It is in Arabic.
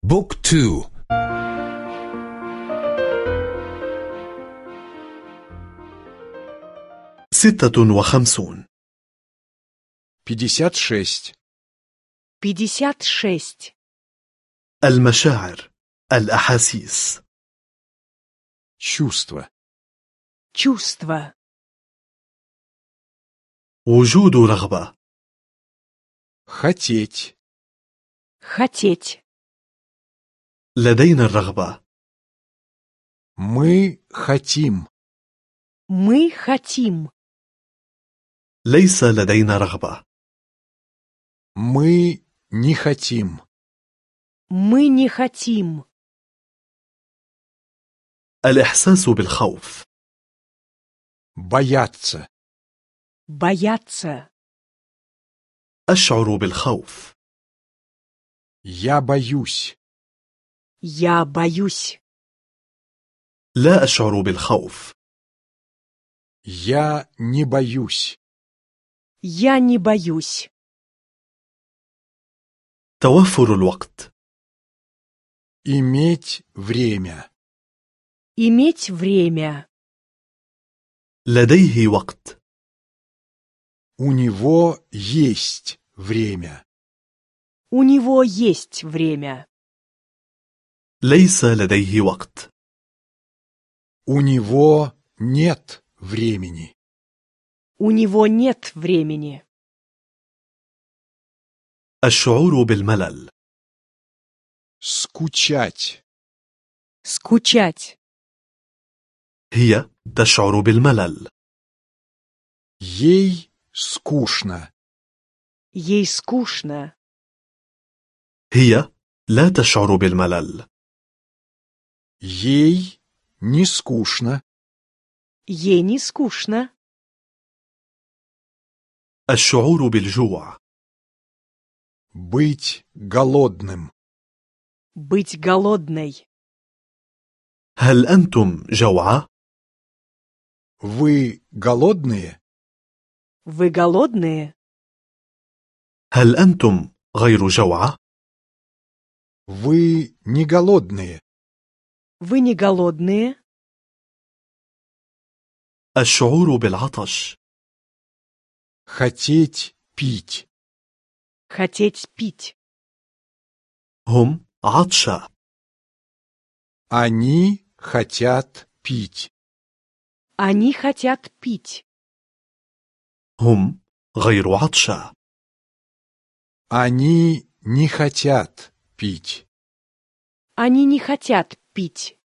بوك تو. 56. 56. 56. المشاعر، الأحاسيس. Чувство. Чувство. وجود رغبة. Хотеть. Хотеть. لدينا الرغبة. Мы хотим. Мы хотим. ليس لدينا رغبة. Мы не хотим. Мы не хотим. الإحساس بالخوف. Бояться. Бояться. أشعر بالخوف. Я боюсь. Я боюсь. لا أشعر بالخوف. Я не боюсь. Я не боюсь. توفر الوقت. Иметь время. Иметь время. لديه وقت. У него есть время. У него есть время. ليس لديه وقت. У него нет времени. У него нет времени. الشعور بالملل. Скучать. Скучать. هي تشعر بالملل. Ей скучно. Ей скучно. هي لا تشعر بالملل. Ей не скучно. Ей не скучно. الشعور بالجوع. Быть голодным. Быть голодной. هل أنتم جوعى؟ Вы голодные? Вы голодные? هل أنتم غير جوعى؟ Вы не голодные? Вы не голодные? الشعور بالعطش. Хотеть пить. Хотеть пить. هم عطشى. Они хотят пить. Они хотят пить. هم غير عطشى. Они не хотят пить. Они не хотят пить.